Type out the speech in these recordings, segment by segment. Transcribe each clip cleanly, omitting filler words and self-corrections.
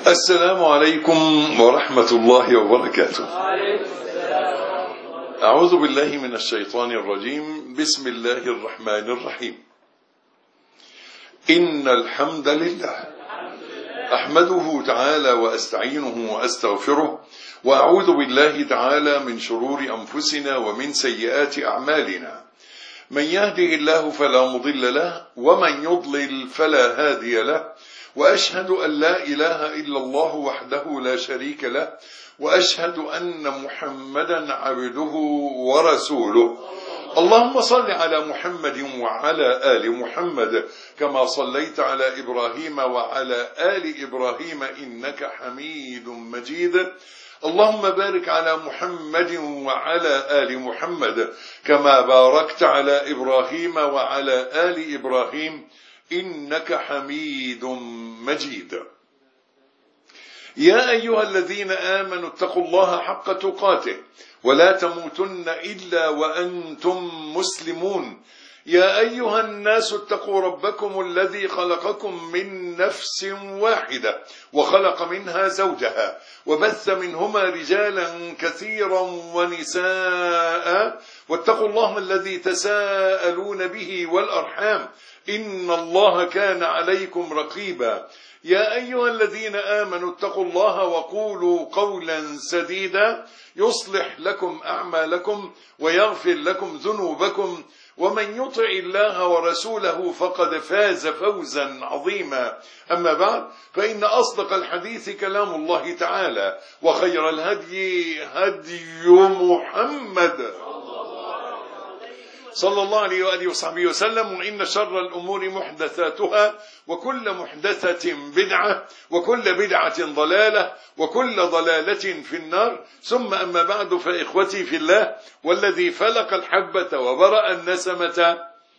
السلام عليكم ورحمة الله وبركاته. أعوذ بالله من الشيطان الرجيم. بسم الله الرحمن الرحيم. إن الحمد لله أحمده تعالى وأستعينه وأستغفره، وأعوذ بالله تعالى من شرور أنفسنا ومن سيئات أعمالنا. من يهده الله فلا مضل له، ومن يضلل فلا هادي له، وأشهد أن لا إله إلا الله وحده لا شريك له، وأشهد أن محمدا عبده ورسوله. اللهم صل على محمد وعلى آل محمد كما صليت على إبراهيم وعلى آل إبراهيم إنك حميد مجيد. اللهم بارك على محمد وعلى آل محمد كما باركت على إبراهيم وعلى آل إبراهيم إنك حميد مجيد. يا أيها الذين آمنوا اتقوا الله حق تقاته ولا تموتن إلا وأنتم مسلمون. يا أيها الناس اتقوا ربكم الذي خلقكم من نفس واحدة وخلق منها زوجها وبث منهما رجالا كثيرا ونساء، واتقوا الله الذي تساءلون به والأرحام إن الله كان عليكم رقيبا. يا أيها الذين آمنوا اتقوا الله وقولوا قولا سديدا يصلح لكم أعمالكم ويغفر لكم ذنوبكم، ومن يطع الله ورسوله فقد فاز فوزا عظيما. أما بعد، فإن أصدق الحديث كلام الله تعالى، وخير الهدي هدي محمد صلى الله عليه وآله وصحبه وسلم، وإن شر الأمور محدثاتها، وكل محدثة بدعة، وكل بدعة ضلالة، وكل ضلالة في النار. ثم أما بعد، فإخوتي في الله والذي فلق الحبة وبرأ النسمة،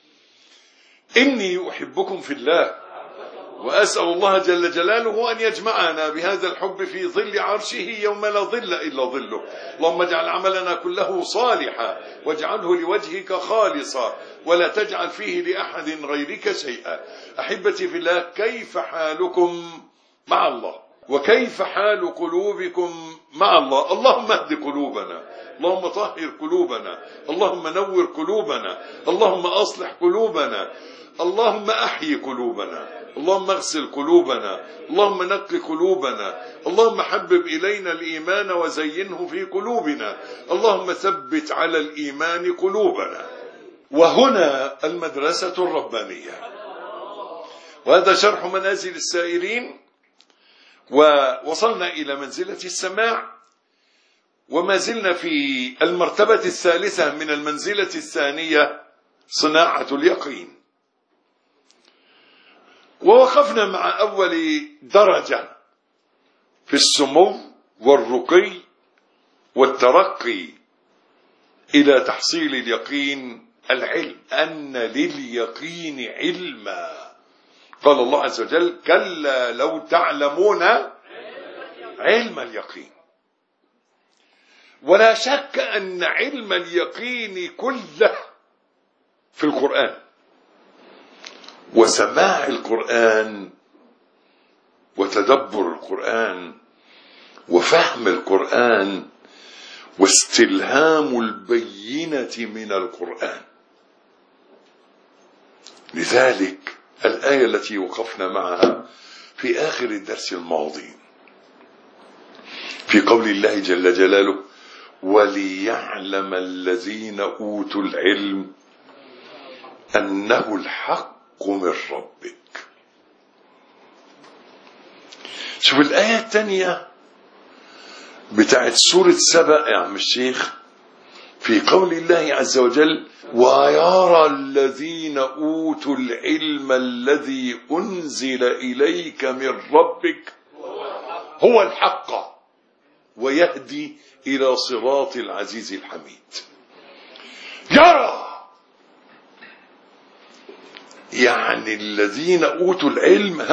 إني أحبكم في الله، وأسأل الله جل جلاله أن يجمعنا بهذا الحب في ظل عرشه يوم لا ظل إلا ظله. اللهم اجعل عملنا كله صالحا، واجعله لوجهك خالصا، ولا تجعل فيه لأحد غيرك شيئا. أحبتي في الله، كيف حالكم مع الله؟ وكيف حال قلوبكم مع الله؟ اللهم اهد قلوبنا، اللهم طهر قلوبنا، اللهم نور قلوبنا، اللهم أصلح قلوبنا، اللهم أحيي قلوبنا، اللهم اغسل قلوبنا، اللهم نقي قلوبنا، اللهم حبب إلينا الإيمان وزينه في قلوبنا، اللهم ثبت على الإيمان قلوبنا. وهنا المدرسة الربانية، وهذا شرح منازل السائرين، ووصلنا إلى منزلة السماع، وما زلنا في المرتبة الثالثة من المنزلة الثانية، صناعة اليقين. ووقفنا مع أول درجة في السمو والرقي والترقي إلى تحصيل اليقين، العلم، أن لليقين علما. قال الله عز وجل: كلا لو تعلمون علم اليقين. ولا شك أن علم اليقين كله في القرآن، وسماع القرآن وتدبر القرآن وفهم القرآن واستلهام البينة من القرآن. لذلك الآية التي وقفنا معها في آخر الدرس الماضي في قول الله جل جلاله: وليعلم الذين أوتوا العلم أنه الحق من ربك. شوف الآية الثانية بتاعت سورة سبأ يا عم الشيخ، في قول الله عز وجل: ويرى الذين أوتوا العلم الذي أنزل إليك من ربك هو الحق ويهدي إلى صراط العزيز الحميد. يرى يعني الذين أوتوا العلم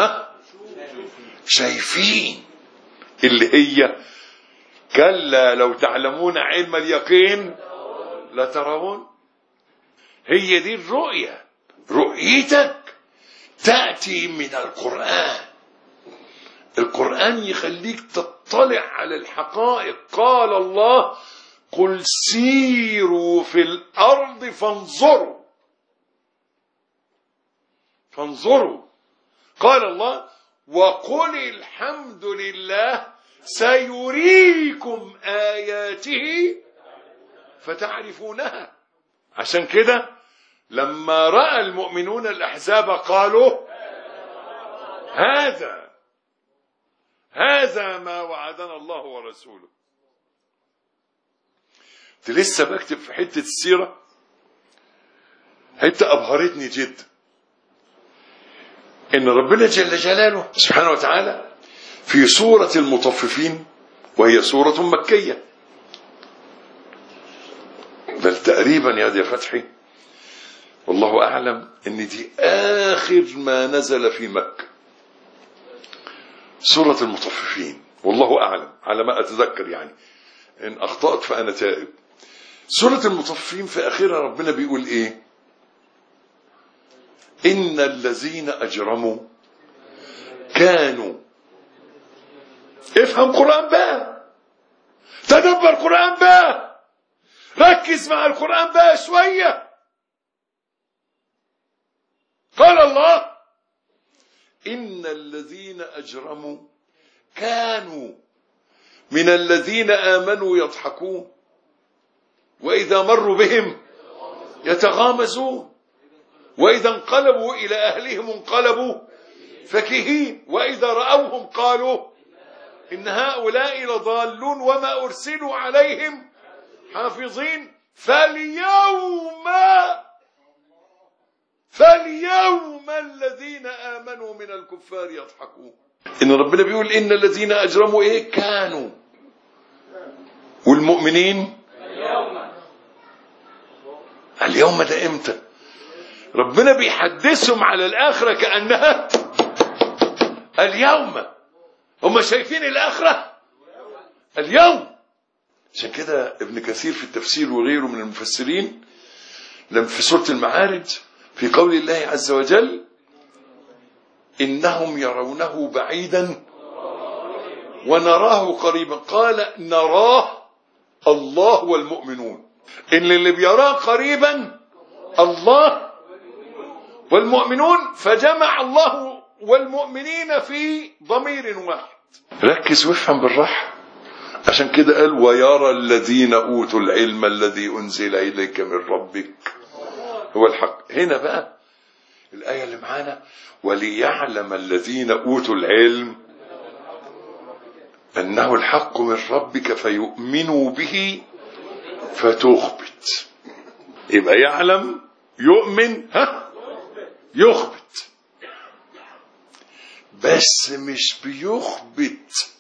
شايفين، اللي هي كلا لو تعلمون علم اليقين لترون. هي دي الرؤية، رؤيتك تأتي من القرآن. القرآن يخليك تطلع على الحقائق. قال الله: قل سيروا في الأرض فانظروا. قال الله: وقل الحمد لله سيريكم آياته فتعرفونها. عشان كده لما رأى المؤمنون الأحزاب قالوا: هذا ما وعدنا الله ورسوله. لسه بكتب في حتة السيرة، حتة أبهرتني جدا، إن ربنا جل جلاله سبحانه وتعالى في سورة المطففين، وهي سورة مكية، بل تقريبا يا فتحي والله أعلم إن دي آخر ما نزل في مكة، سورة المطففين، والله أعلم على ما أتذكر، يعني إن أخطأت فأنا تائب. سورة المطففين في آخرها ربنا بيقول إيه؟ إن الذين أجرموا كانوا. افهم قرآن بقى، تدبر قرآن بقى، ركز مع القرآن بقى شوية. قال الله: إن الذين أجرموا كانوا من الذين آمنوا يضحكون وإذا مروا بهم يتغامزون وإذا انقلبوا إلى أهلهم انقلبوا فكهين وإذا رأوهم قالوا إن هؤلاء لضالون وما أرسلوا عليهم حافظين فاليوم الذين آمنوا من الكفار يضحكون. إن ربنا بيقول إن الذين أجرموا إيه؟ كانوا. والمؤمنين اليوم ده إمتى؟ ربنا بيحدثهم على الآخرة كأنها اليوم. هم شايفين الآخرة اليوم. عشان كده ابن كثير في التفسير وغيره من المفسرين لما في سورة المعارج في قول الله عز وجل: إنهم يرونه بعيدا ونراه قريبا، قال: نراه الله والمؤمنون. إن اللي بيراه قريبا الله والمؤمنون، فجمع الله والمؤمنين في ضمير واحد. ركز وافهم بالراحة. عشان كده قال: ويرى الذين أوتوا العلم الذي أنزل إليك من ربك هو الحق. هنا بقى الآية اللي معانا: وليعلم الذين أوتوا العلم أنه الحق من ربك فيؤمنوا به فتخبت. يبقى يعلم، يؤمن، يخبت. بس مش بيخبت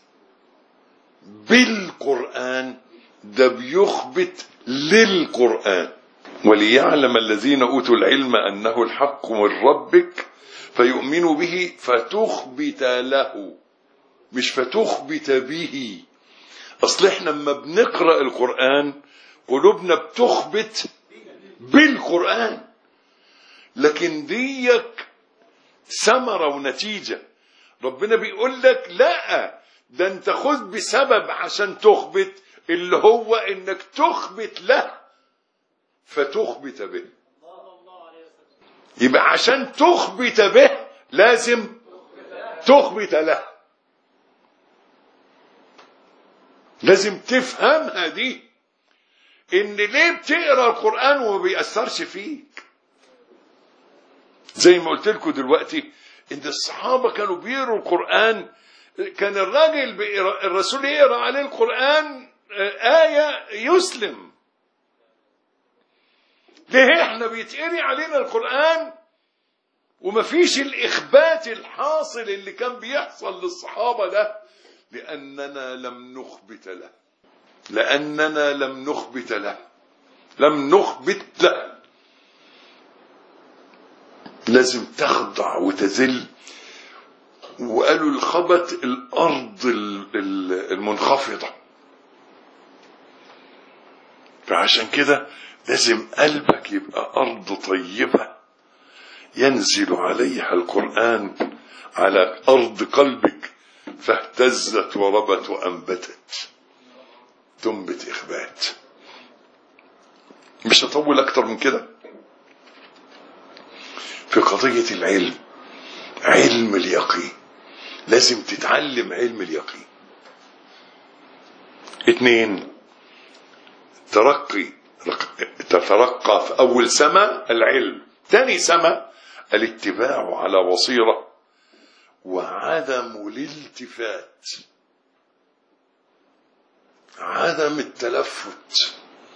بالقرآن، ده بيخبت للقرآن. وليعلم الذين أوتوا العلم أنه الحق من ربك فيؤمنوا به فتخبت له، مش فتخبت به. أصل احنا لما بنقرأ القرآن قلوبنا بتخبت بالقرآن، لكن ديك ثمرة ونتيجة. ربنا بيقول لك لا، ده انت خذ بسبب عشان تخبت، اللي هو انك تخبت له فتخبت به. يبقى عشان تخبت به لازم تخبت له. لازم تفهمها دي، ان ليه بتقرأ القرآن وما بيأثرش فيك. زي ما قلت لكم دلوقتي ان الصحابة كانوا بيقروا القرآن، كان الرسول يقرأ عليه القرآن آية يسلم. ليه احنا بيتقري علينا القرآن ومفيش الإخبات الحاصل اللي كان بيحصل للصحابة ده؟ لأننا لم نخبت له، لم نخبت له. لازم تخضع وتذل. وقالوا الخبت الأرض المنخفضة. فعشان كده لازم قلبك يبقى أرض طيبة ينزل عليها القرآن، على أرض قلبك فاهتزت وربت وأنبتت، تنبت إخبات. مش هطول أكتر من كده في قضية العلم، علم اليقين. لازم تتعلم علم اليقين. 2، تترقى في أول سماء العلم. ثاني سماء الاتباع على بصيرة وعدم الالتفات، عدم التلفت.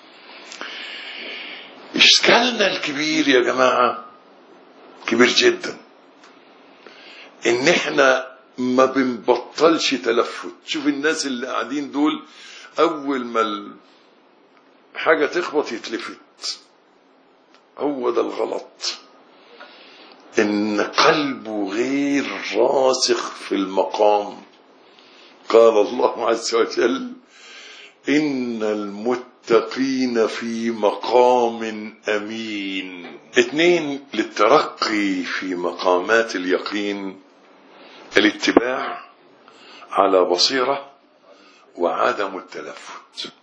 إشكالنا الكبير يا جماعة كبير جدا، إن إحنا ما بنبطلش تلفت. شوف الناس اللي قاعدين دول، أول ما حاجة تخبط يتلفت. هو ده الغلط، إن قلبه غير راسخ في المقام. قال الله عز وجل: إن المتقين في مقام أمين. 2، للترقي في مقامات اليقين الاتباع على بصيرة وعدم التلفت.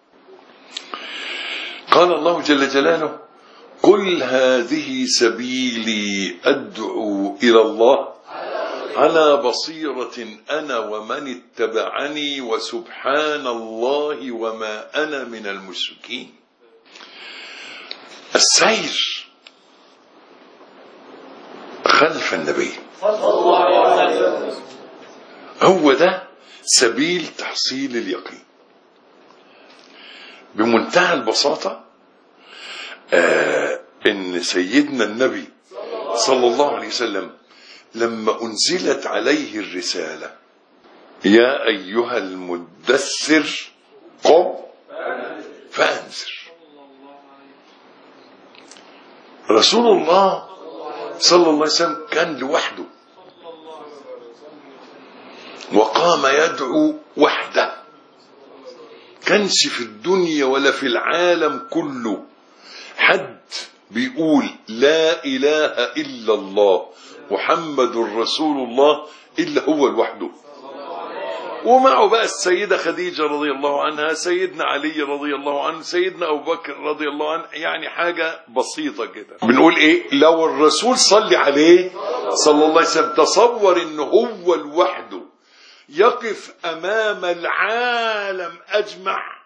قال الله جل جلاله: قل هذه سبيلي أدعو إلى الله على بصيرة أنا ومن اتبعني وسبحان الله وما أنا من المشركين. السير خلف النبي هو ده سبيل تحصيل اليقين. بمنتهى البساطة إن سيدنا النبي صلى الله عليه وسلم لما أنزلت عليه الرسالة: يا أيها المدثر قم فأنذر. رسول الله صلى الله عليه وسلم كان لوحده، وقام يدعو وحده. كانش في الدنيا ولا في العالم كله حد بيقول لا إله إلا الله محمد رسول الله إلا هو لوحده. ومعه بقى السيدة خديجة رضي الله عنها، سيدنا علي رضي الله عنه، سيدنا أبو بكر رضي الله عنه. يعني حاجة بسيطة كده. بنقول إيه؟ لو الرسول صلي عليه صلى الله عليه وسلم تصور إنه هو لوحده يقف أمام العالم أجمع،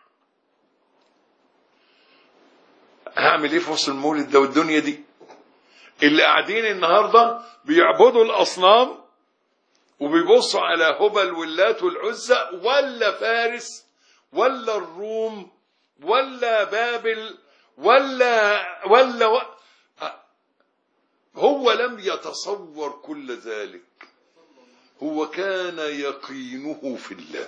هعمل إيه في وسط المولد ده والدنيا دي؟ اللي قاعدين النهاردة بيعبدوا الأصنام وبيبصوا على هبل واللات والعزى، ولا فارس ولا الروم ولا بابل ولا هو لم يتصور كل ذلك. هو كان يقينه في الله.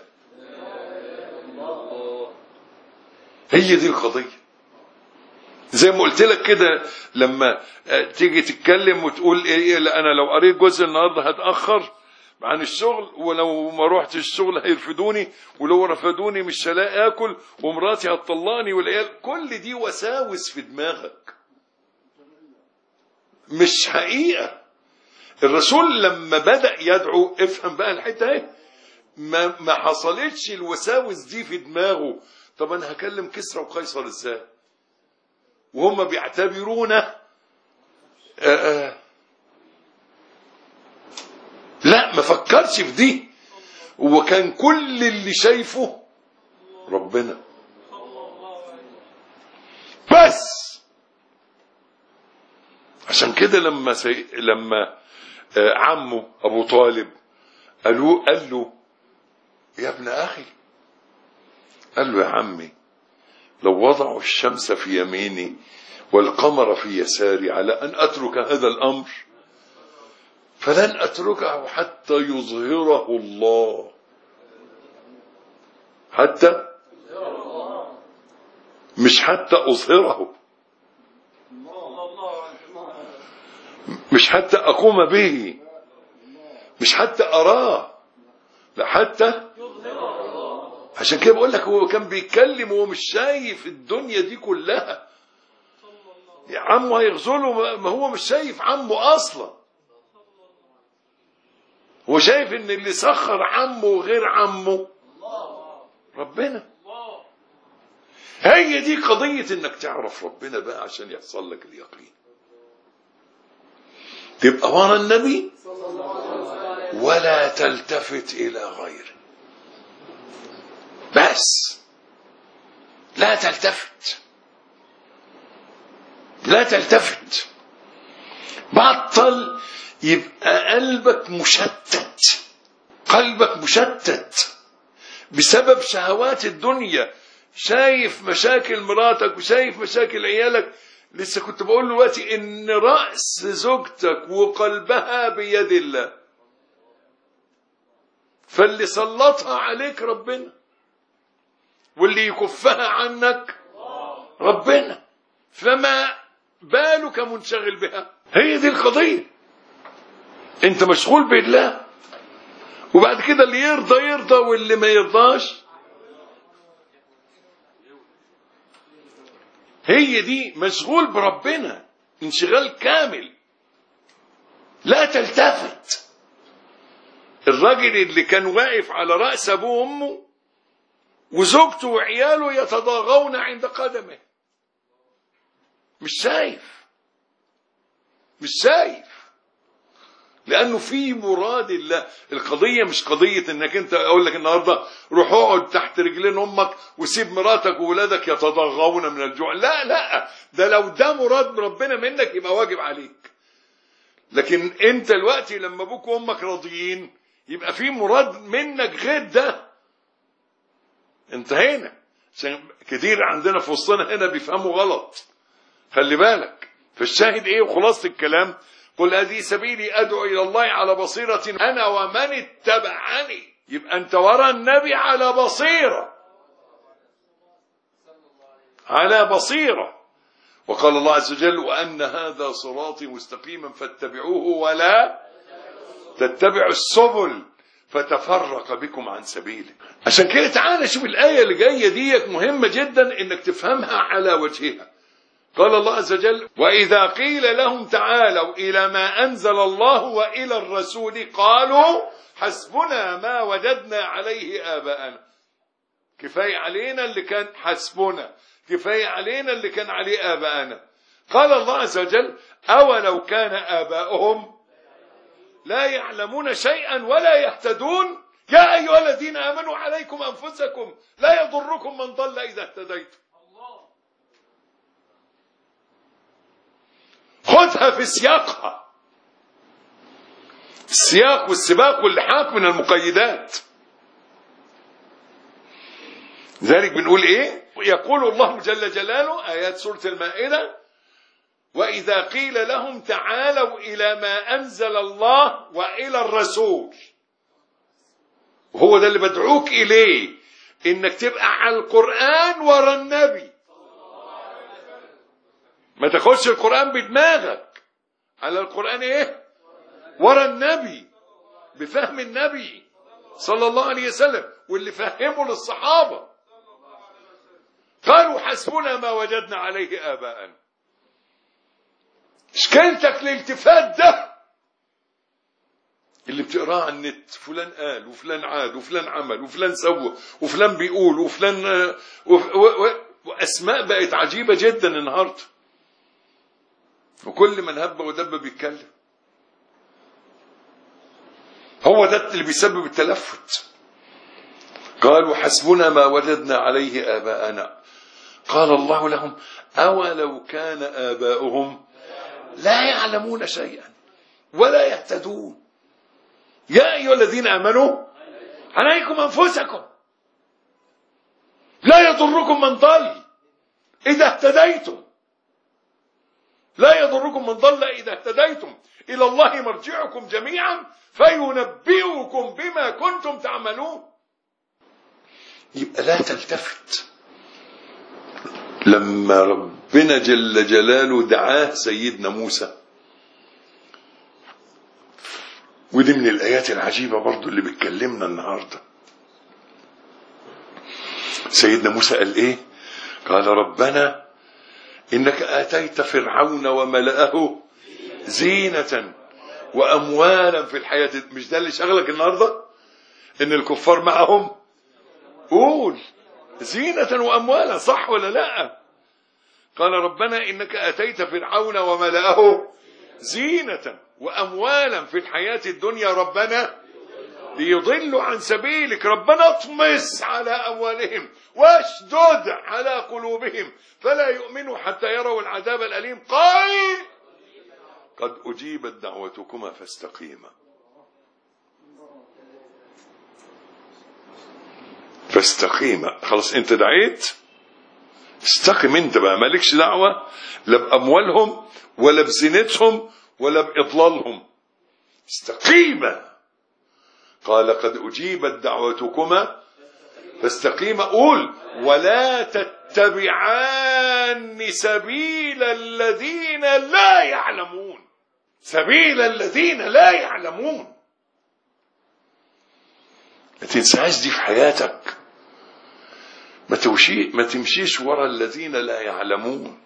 هي دي القضية. زي ما قلت لك كده، لما تيجي تتكلم وتقول ايه، لا انا لو قريت جزء النهارده هتأخر عن الشغل، ولو ما روحتش الشغل هيرفدوني، ولو رفدوني مش هلاقي اكل، ومراتي هتطلقني، والعيال. كل دي وساوس في دماغك، مش حقيقة. الرسول لما بدأ يدعو، افهم بقى الحتة اهي، ما حصلتش الوساوس دي في دماغه. طب انا هكلم كسرى وقيصر ازاي وهم بيعتبرونا لا، ما فكرش في دي. وكان كل اللي شايفه ربنا بس. عشان كده لما عمه ابو طالب قال له يا ابن اخي، قال له يا عمي، لو وضعوا الشمس في يميني والقمر في يساري على أن أترك هذا الأمر فلن أتركه حتى يظهره الله. حتى مش حتى أظهره، مش حتى أقوم به، مش حتى أراه، لا حتى. عشان كده بقول لك هو كان بيتكلم وهو مش شايف الدنيا دي كلها. عمه هيغزله، ما هو مش شايف عمه اصلا. هو شايف ان اللي سخر عمه وغير عمه ربنا. هي دي قضية انك تعرف ربنا بقى عشان يحصل لك اليقين، تبقى ورا النبي ولا تلتفت الى غيره. بس لا تلتفت، لا تلتفت. بطل يبقى قلبك مشتت، قلبك مشتت بسبب شهوات الدنيا. شايف مشاكل مراتك وشايف مشاكل عيالك. لسه كنت بقول له دلوقتي ان رأس زوجتك وقلبها بيد الله، فاللي سلطها عليك ربنا، واللي يكفها عنك ربنا، فما بالك منشغل بها. هي دي القضية. انت مشغول بالله، وبعد كده اللي يرضى يرضى واللي ما يرضاش. هي دي مشغول بربنا انشغال كامل، لا تلتفت. الراجل اللي كان واقف على رأس أبوه وأمه وزوجته وعياله يتضاغون عند قدمه، مش شايف، مش شايف، لأنه في مراد الله. القضية مش قضية انك انت اقول لك النهاردة روح اقعد تحت رجلين امك وسيب مراتك وولادك يتضغون من الجوع. لا لا، ده لو ده مراد ربنا منك يبقى واجب عليك. لكن انت دلوقتي لما ابوك وامك راضيين يبقى في مراد منك غير ده. انتهينا. عشان كتير عندنا في وسطنا هنا بيفهموا غلط، خلي بالك. فالشاهد ايه وخلاصة الكلام؟ قل هذه سبيلي أدعو إلى الله على بصيرة أنا ومن اتبعني. يبقى أنت ورا النبي على بصيرة، على بصيرة. وقال الله عز وجل وأن هذا صراطي مستقيما فاتبعوه ولا تتبعوا السبل فتفرق بكم عن سبيله. عشان كده تعالى شوف الآية اللي جاية ديت مهمة جدا إنك تفهمها على وجهها. قال الله عز وجل وإذا قيل لهم تعالوا إلى ما أنزل الله وإلى الرسول قالوا حسبنا ما وجدنا عليه آباءنا. كفاية علينا اللي كان حسبنا، كفاية علينا اللي كان عليه آباءنا. قال الله عز وجل أولو كان آباؤهم لا يعلمون شيئا ولا يهتدون يا أيها الذين آمنوا عليكم أنفسكم لا يضركم من ضل إذا اهتديتم. خذها في سياقها. السياق والسباق واللحاق من المقيدات. ذلك بنقول ايه؟ يقول الله جل جلاله آيات سورة المائدة وإذا قيل لهم تعالوا إلى ما أنزل الله وإلى الرسول. وهو ده اللي بدعوك إليه، إنك تبقى على القرآن ورا النبي. ما تاخدش القرآن بدماغك، على القرآن ايه؟ ورا النبي، بفهم النبي صلى الله عليه وسلم واللي فهمه للصحابة. قالوا حسبنا ما وجدنا عليه آباءنا. اشكالتك الالتفات ده اللي بتقراه على النت، فلان قال وفلان عاد وفلان عمل وفلان سوى وفلان بيقول وفلان وأسماء بقت عجيبة جدا النهارده، وكل من هب ودب بيتكلم. هو ده اللي بيسبب التلفت. قالوا حسبنا ما وجدنا عليه آباءنا. قال الله لهم أولو كان آباؤهم لا يعلمون شيئا ولا يهتدون يا أيها الذين آمنوا عليكم أنفسكم لا يضركم من ضل إذا اهتديتم. لا يضركم من ضل إذا اهتديتم إلى الله مرجعكم جميعا فينبئكم بما كنتم تعملون. يبقى لا تلتفت. لما ربنا جل جلاله دعاه سيدنا موسى، ودي من الآيات العجيبة برضو اللي بتكلمنا النهاردة. سيدنا موسى قال إيه؟ قال ربنا إنك آتيت فرعون وملأه زينة وأموالا في الحياة. مش ده اللي شغلك النهاردة؟ إن الكفار معهم قول زينة وأموالا، صح ولا لا؟ قال ربنا إنك أتيت فرعون وملأه زينة وأموالا في الحياة الدنيا ربنا ليضلوا عن سبيلك. ربنا اطمس على أموالهم واشدد على قلوبهم فلا يؤمنوا حتى يروا العذاب الأليم. قال قد أجيبت دعوتكما فاستقيما. فاستقيما، خلاص انت دعيت، استقم انت بقى، مالكش دعوة لا بأموالهم ولا بزينتهم ولا بإضلالهم. استقيما. قال قد أجيبت دعوتكما فاستقيما. قول ولا تتبعان سبيل الذين لا يعلمون. سبيل الذين لا يعلمون، ما تنساش دي في حياتك. ما تمشيش ورا الذين لا يعلمون.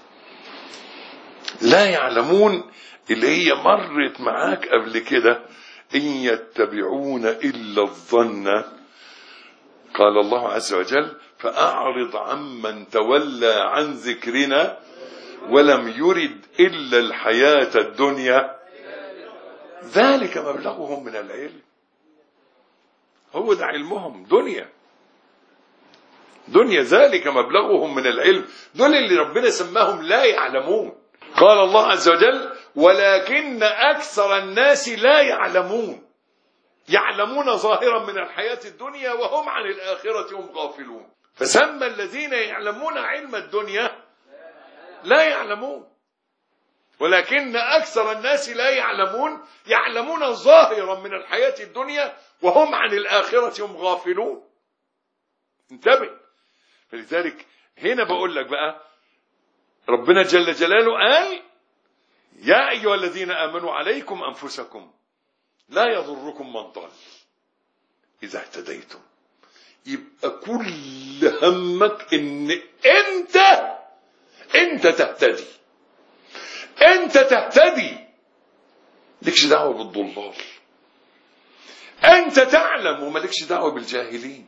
لا يعلمون اللي هي مرت معاك قبل كده. إن يتبعون إلا الظن. قال الله عز وجل فأعرض عمن تولى عن ذكرنا ولم يرد إلا الحياة الدنيا ذلك مبلغهم من العلم. هو ده علمهم، دنيا ذلك مبلغهم من العلم. دول اللي ربنا سماهم لا يعلمون. قال الله عز وجل ولكن أكثر الناس لا يعلمون. يعلمون ظاهرا من الحياة الدنيا وهم عن الآخرة هم غافلون. فسمى الذين يعلمون علم الدنيا لا يعلمون. ولكن أكثر الناس لا يعلمون، يعلمون ظاهرا من الحياة الدنيا وهم عن الآخرة هم غافلون. انتبه. فلذلك هنا بقول لك بقى ربنا جل جلاله قال يا أيها الذين آمنوا عليكم أنفسكم لا يضركم من ضل إذا اهتديتم. يبقى كل همك إن أنت تهتدي. أنت تهتدي، لكش دعوة بالضلال. أنت تعلم وملكش دعوة بالجاهلين.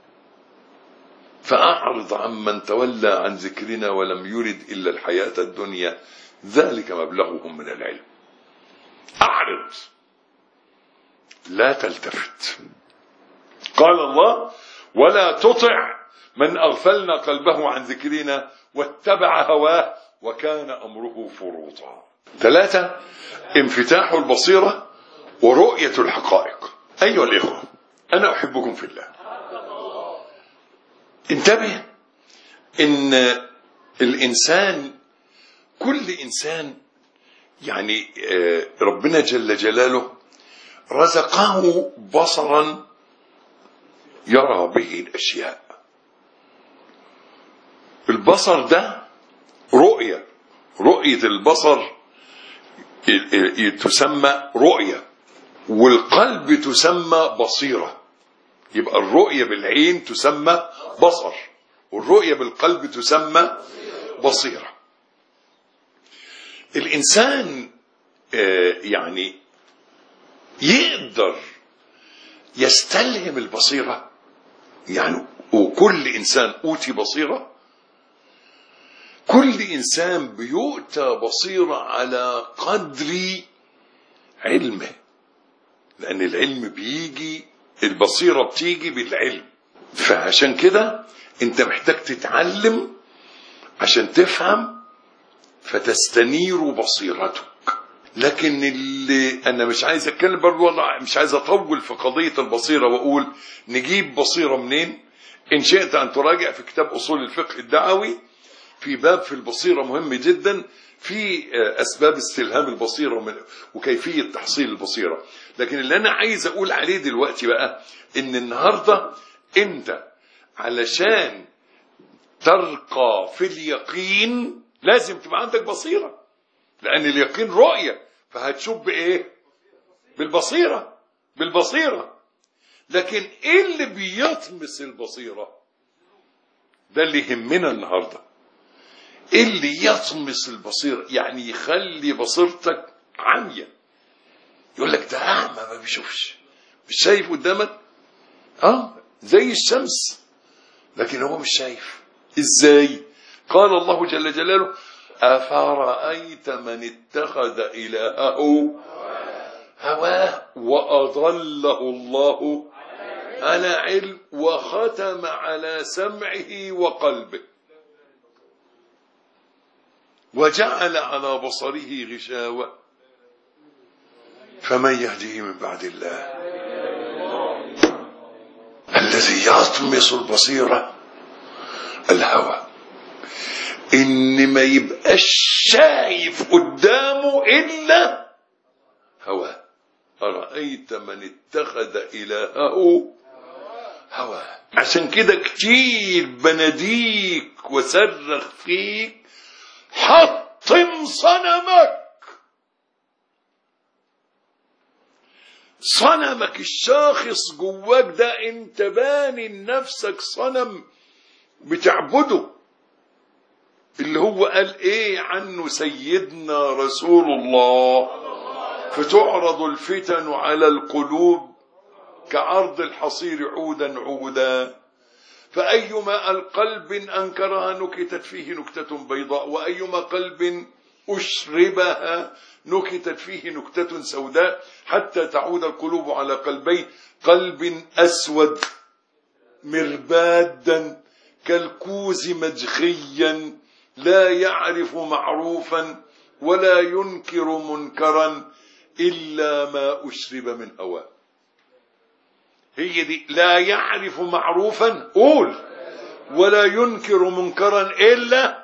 فأعرض عمن تولى عن ذكرنا ولم يرد إلا الحياة الدنيا ذلك مبلغهم من العلم. أعرض، لا تلتفت. قال الله ولا تطع من أغفلنا قلبه عن ذكرنا واتبع هواه وكان أمره فرطا. 3 انفتاح البصيرة ورؤية الحقائق. أيها الإخوة أنا أحبكم في الله. انتبه إن الإنسان كل إنسان يعني ربنا جل جلاله رزقه بصرا يرى به الأشياء. البصر ده رؤية البصر تسمى رؤية، والقلب تسمى بصيرة. يبقى الرؤية بالعين تسمى بصر، والرؤية بالقلب تسمى بصيرة. الإنسان يعني يقدر يستلهم البصيرة يعني. وكل إنسان أوتي بصيرة، كل إنسان بيؤتى بصيرة على قدر علمه، لأن العلم بيجي، البصيرة بتيجي بالعلم. فعشان كده أنت محتاج تتعلم عشان تفهم فتستنير بصيرتك. لكن اللي أنا مش عايز أتكلم برضو، والله مش عايز أطول في قضية البصيرة وأقول نجيب بصيرة منين. إن شئت أن تراجع في كتاب أصول الفقه الدعوي في باب في البصيرة مهم جدا، في أسباب استلهام البصيرة وكيفية تحصيل البصيرة. لكن اللي أنا عايز أقول عليه دلوقتي بقى إن النهاردة أنت علشان ترقى في اليقين لازم تبقى عندك بصيرة، لأن اليقين رؤية، فهتشوف بإيه؟ بالبصيرة. لكن إيه اللي بيطمس البصيرة؟ ده اللي يهمنا النهاردة. إيه اللي يطمس البصيرة؟ يعني يخلي بصيرتك عمية، يقول لك ده أعمى ما بيشوفش، مش شايف قدامك، زي الشمس، لكن هو مش شايف. ازاي؟ قال الله جل جلاله: أفرأيت من اتخذ إلهه هواه وأضله الله على علم وختم على سمعه وقلبه وجعل على بصره غشاوة فمن يهديه من بعد الله الذي يطمس البصيرة الهوى، إن ما يبقاش شايف قدامه إلا هواه. أرأيت من اتخذ إلهه هواه. عشان كده كتير بناديك وصرخ فيك: حطم صنمك، صنمك الشاخص جواك ده، انت باني لنفسك صنم بتعبده، اللي هو قال ايه عنه سيدنا رسول الله: فتعرض الفتن على القلوب كعرض الحصير عودا عودا، فأيما القلب أنكرها نكتت فيه نكتة بيضاء، وأيما قلب أشربها نكتت فيه نكتة سوداء، حتى تعود القلوب على قلبين: قلب أسود مربادا كالكوز مجخيا لا يعرف معروفا ولا ينكر منكرا إلا ما أشرب من هواه. هي دي: لا يعرف معروفا، قول، ولا ينكر منكرا إلا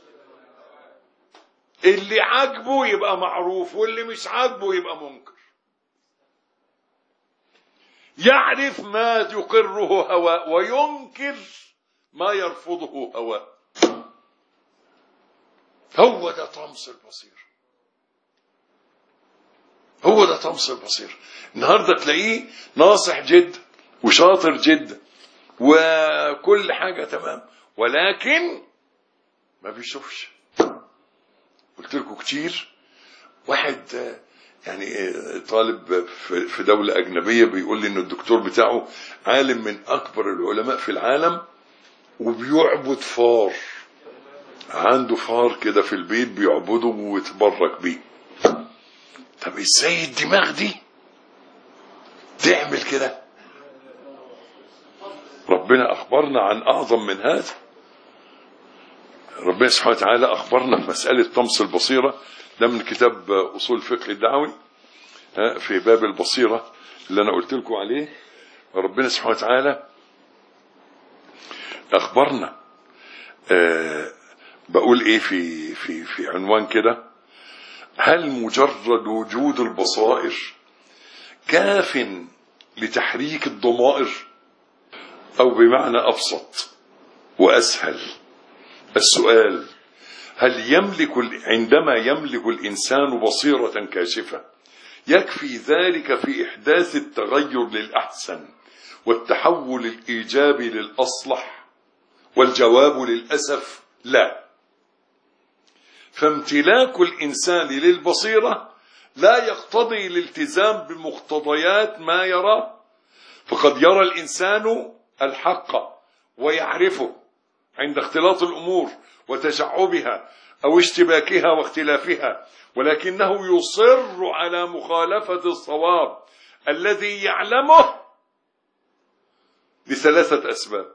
اللي عاجبه يبقى معروف، واللي مش عاجبه يبقى منكر. يعرف ما يقره هواه وينكر ما يرفضه هواه. هو ده طمس البصير، هو ده طمس البصير. النهارده تلاقيه ناصح جدا وشاطر جدا وكل حاجة تمام، ولكن ما بيشوفش. قلت لكم كتير، واحد يعني طالب في دولة أجنبية بيقول لي إن الدكتور بتاعه عالم من أكبر العلماء في العالم وبيعبد فار، عنده فار كده في البيت بيعبده ويتبرك بيه. طب ازاي الدماغ دي تعمل كده؟ ربنا أخبرنا عن أعظم من هذا. ربنا سبحانه وتعالى أخبرنا في مسألة طمس البصيرة، ده من كتاب أصول الفقه الدعوي في باب البصيرة اللي أنا قلت لكم عليه. ربنا سبحانه وتعالى أخبرنا، بقول إيه في عنوان كده: هل مجرد وجود البصائر كاف لتحريك الضمائر؟ أو بمعنى أبسط وأسهل السؤال: هل عندما يملك الإنسان بصيرة كاشفة يكفي ذلك في إحداث التغير للأحسن والتحول الإيجابي للأصلح؟ والجواب للأسف لا. فامتلاك الإنسان للبصيرة لا يقتضي الالتزام بمقتضيات ما يراه، فقد يرى الإنسان الحق ويعرفه عند اختلاط الأمور وتشعبها أو اشتباكها واختلافها، ولكنه يصر على مخالفة الصواب الذي يعلمه لثلاثة أسباب: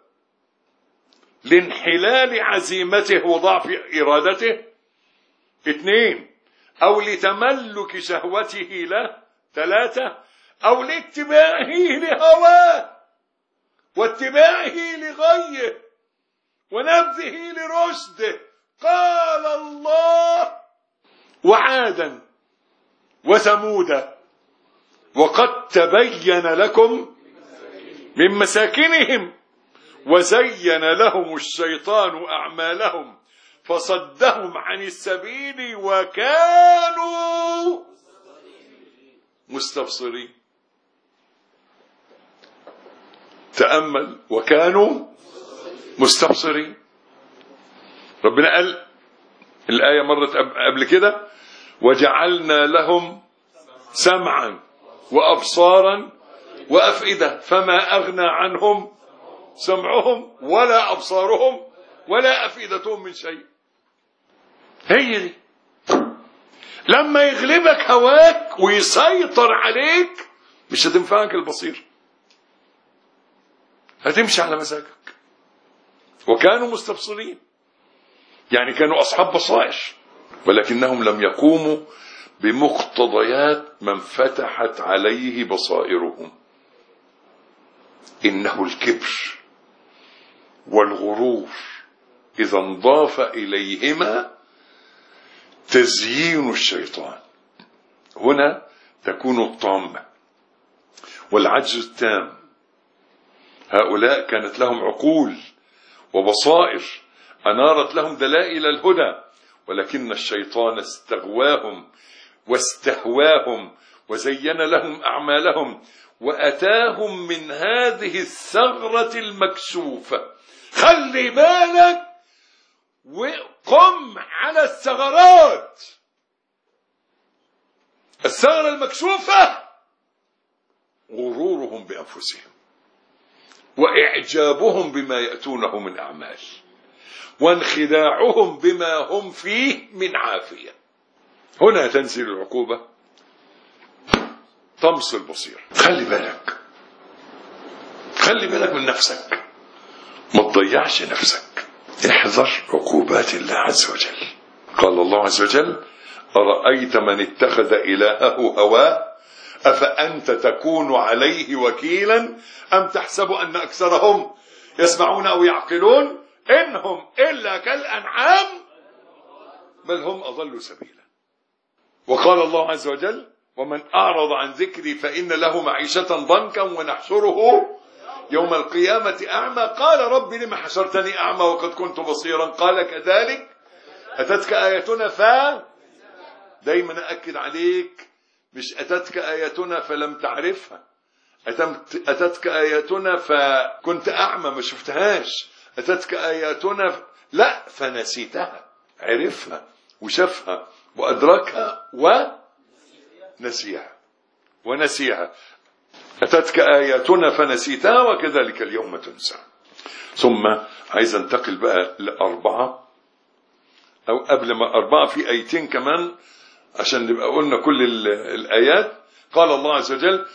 لانحلال عزيمته وضعف إرادته، 2، أو لتملك شهوته له، 3، أو لاتباعه لهواه واتباعه لغيه ونبذه لرشده. قال الله: وعادا وثمودا وقد تبين لكم من مساكنهم وزين لهم الشيطان أعمالهم فصدهم عن السبيل وكانوا مستبصرين. تأمل: وكانوا مستبصرين. ربنا قال الآية مرت قبل كده: وجعلنا لهم سمعا وأبصارا وأفئدة، فما أغنى عنهم سمعهم ولا أبصارهم ولا أفئدتهم من شيء. هي دي لما يغلبك هواك ويسيطر عليك مش هتنفعك البصير، هتمشي على مزاجك. وكانوا مستبصرين، يعني كانوا أصحاب بصائر، ولكنهم لم يقوموا بمقتضيات من فتحت عليه بصائرهم. إنه الكبر والغرور إذا انضاف إليهما تزيين الشيطان، هنا تكون الطامة والعجز التام. هؤلاء كانت لهم عقول وبصائر أنارت لهم دلائل الهدى، ولكن الشيطان استغواهم واستهواهم وزين لهم أعمالهم وأتاهم من هذه الثغرة المكشوفة. خلي بالك وقم على الثغرات. الثغرة المكشوفة غرورهم بأنفسهم وإعجابهم بما يأتونه من أعمال وانخداعهم بما هم فيه من عافية. هنا تنزل العقوبة، طمس البصير. خلي بالك، خلي بالك من نفسك، ما تضيعش نفسك، احذر عقوبات الله عز وجل. قال الله عز وجل: أرأيت من اتخذ إلهه هواه أفأنت تكون عليه وكيلا أم تحسب أن أكثرهم يسمعون أو يعقلون إنهم إلا كالأنعام بل هم أضل سبيلا. وقال الله عز وجل: ومن أعرض عن ذكري فإن له معيشة ضنكا ونحشره يوم القيامة أعمى قال رب لم حشرتني أعمى وقد كنت بصيرا قال كذلك أتتك آياتنا دايما أكد عليك، مش أتتك آياتنا فلم تعرفها، أتتك آياتنا فكنت أعمى ما شفتهاش، أتتك آياتنا لا فنسيتها، عرفها وشافها وأدركها ونسيها. أتتك آياتنا فنسيتها وكذلك اليوم تنسى. ثم عايز انتقل بقى لأربعة، أو قبل ما أربعة في آيتين كمان عشان نبقى قلنا كل الآيات. قال الله عز وجل: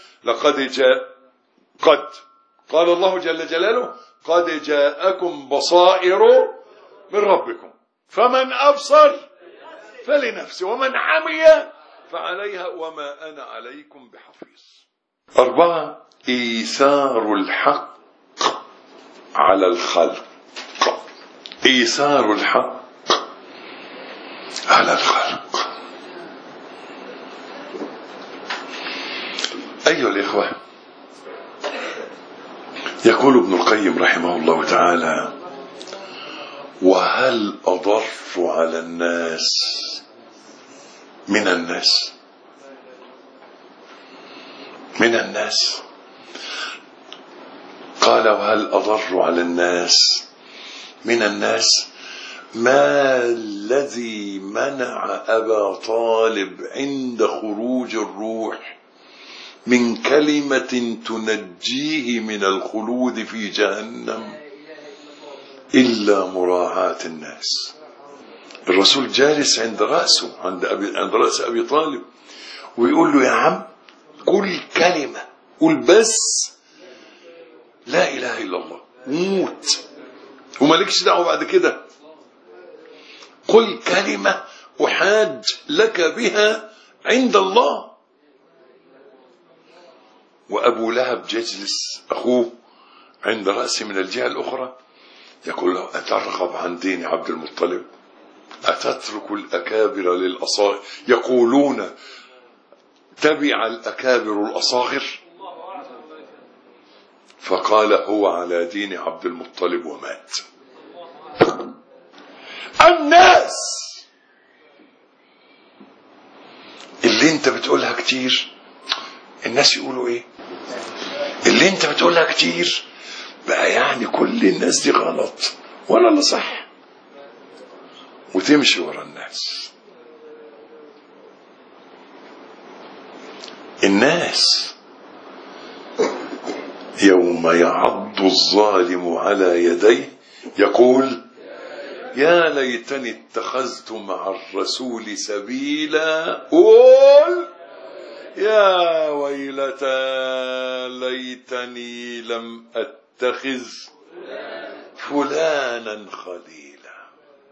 قال الله جل جلاله: قد جاءكم بصائر من ربكم فمن أبصر فلنفسه ومن عمي فعليها وما أنا عليكم بحفيظ. أربعة: إيثار الحق على الخلق. إيثار الحق على الخلق. أيها الإخوة، يقول ابن القيم رحمه الله تعالى: وهل أضر على الناس من الناس؟ قال: وهل أضر على الناس من الناس ما الذي منع أبا طالب عند خروج الروح من كلمة تنجيه من الخلود في جهنم إلا مراعاة الناس. الرسول جالس عند رأسه، عند رأس أبي طالب، ويقول له: يا عم قل كلمة، قل بس لا إله إلا الله موت ومالكش دعوة بعد كده، قل كلمة أحاج لك بها عند الله. وأبو لهب يجلس أخوه عند رأسه من الجهة الأخرى، يقول له: أترغب عن دين عبد المطلب؟ أتترك الأكابر للأصاغر؟ يقولون تبع الأكابر الأصاغر. فقال: هو على دين عبد المطلب ومات. الناس اللي انت بتقولها كتير الناس يقولوا ايه؟ اللي انت بتقولها كتير بقى يعني كل الناس دي غلط ولا اللي صح، وتمشي ورا الناس. الناس يوم يعض الظالم على يديه يقول يا ليتني اتخذت مع الرسول سبيلا. قول يا ويلتى ليتني لم اتخذ فلانا خليلا.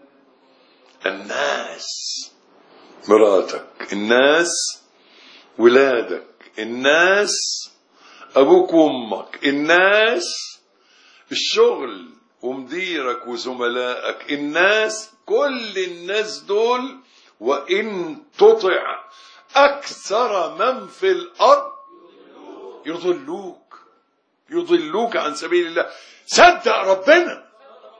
الناس مراتك، الناس ولادك، الناس ابوك وامك، الناس الشغل ومديرك وزملائك، الناس، كل الناس دول وإن تطع أكثر من في الأرض يضلوك عن سبيل الله. صدق ربنا،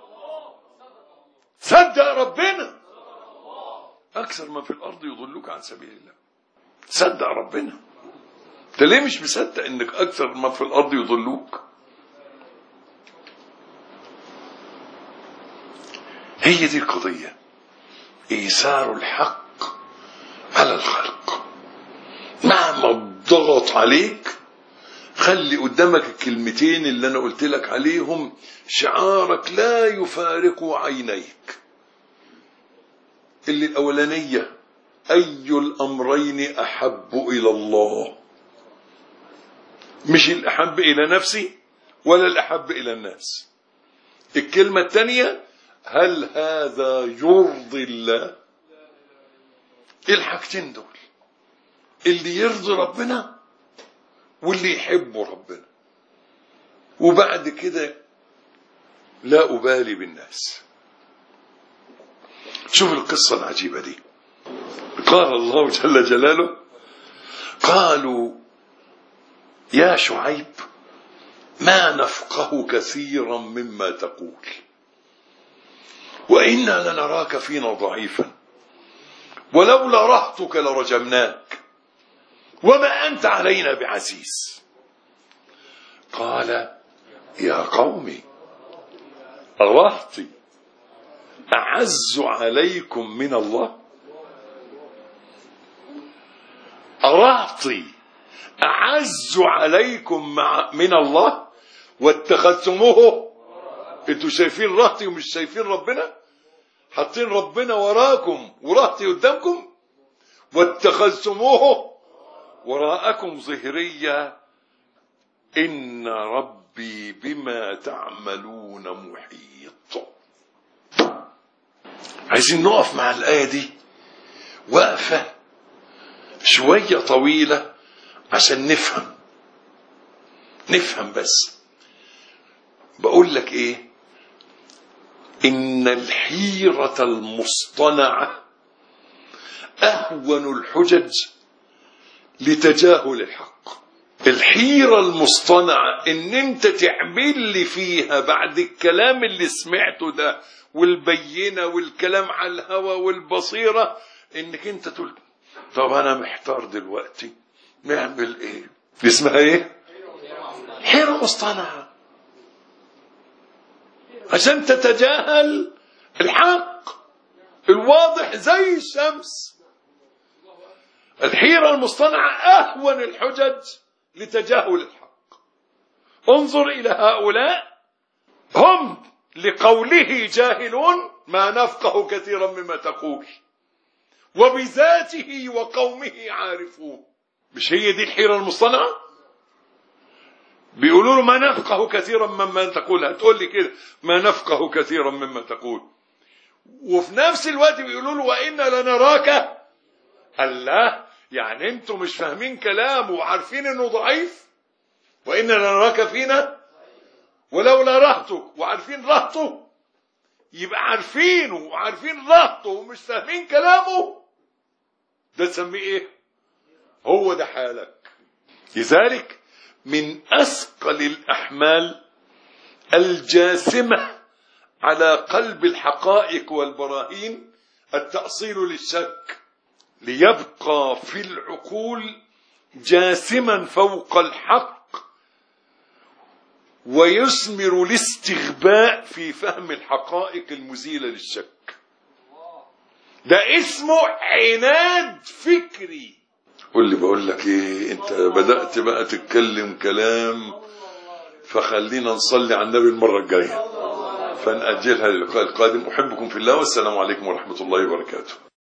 صدق ربنا. أكثر من في الأرض يضلوك عن سبيل الله. صدق ربنا. أنت ليه مش مصدق إنك أكثر من في الأرض يضلوك؟ هي دي القضية، إيثار الحق على الخلق. مهما ضغط عليك خلي قدامك الكلمتين اللي أنا قلت لك عليهم شعارك لا يفارق عينيك. اللي الأولانية أي الأمرين أحب إلى الله، مش الأحب إلى نفسي ولا الأحب إلى الناس. الكلمة الثانية هل هذا يرضي الله؟ الحاجتين دول اللي يرضي ربنا واللي يحب ربنا، وبعد كده لا أبالي بالناس. شوف القصة العجيبة دي. قال الله جل جلاله قالوا يا شعيب ما نفقه كثيرا مما تقول وإنا لنراك فينا ضعيفا ولولا رهطك لرجمناك وما أنت علينا بعزيز. قال يا قوم رهطي أعز عليكم من الله؟ رهطي أعز عليكم من الله واتخذتموه. انتوا شايفين رهطي ومش شايفين ربنا، حاطين ربنا وراكم ورهطي قدامكم، واتخذتموه وراءكم ظهريا إن ربي بما تعملون محيط. عايزين نقف مع الآية دي وقفة شوية طويلة عشان نفهم بس. بقول لك ايه؟ إن الحيرة المصطنعة أهون الحجج لتجاهل الحق. الحيرة المصطنعة إن أنت تعمل لي فيها بعد الكلام اللي سمعته ده والبينة والكلام على الهوى والبصيرة، إنك أنت تقول طب أنا محتار دلوقتي نعمل إيه؟ اسمها إيه؟ حيرة مصطنعة عشان تتجاهل الحق الواضح زي الشمس. الحيرة المصطنعة أهون الحجج لتجاهل الحق. انظر إلى هؤلاء، هم لقوله جاهلون ما نفقه كثيرا مما تقول وبذاته وقومه عارفون. مش هي دي الحيرة المصطنعة؟ بيقولوا له ما نفقه كثيرا مما تقول، هتقول لي كده ما نفقه كثيرا مما تقول، وفي نفس الوقت بيقولوا له وإنا لنراك. الله، يعني انتم مش فاهمين كلامه وعارفين انه ضعيف؟ وإنا لنراك فينا ولولا رهطك، وعارفين رهطه، يبقى عارفينه وعارفين رهطه ومش فاهمين كلامه، ده تسميه ايه؟ هو ده حالك. لذلك من أثقل الأحمال الجاسمة على قلب الحقائق والبراهين التأصيل للشك، ليبقى في العقول جاسما فوق الحق ويثمر الاستغباء في فهم الحقائق المزيلة للشك. ده اسمه عناد فكري. قول لي بقول لك ايه، انت بدأت بقى تتكلم كلام، فخلينا نصلي على النبي المرة الجاية، فنأجلها للقاء القادم. أحبكم في الله، والسلام عليكم ورحمة الله وبركاته.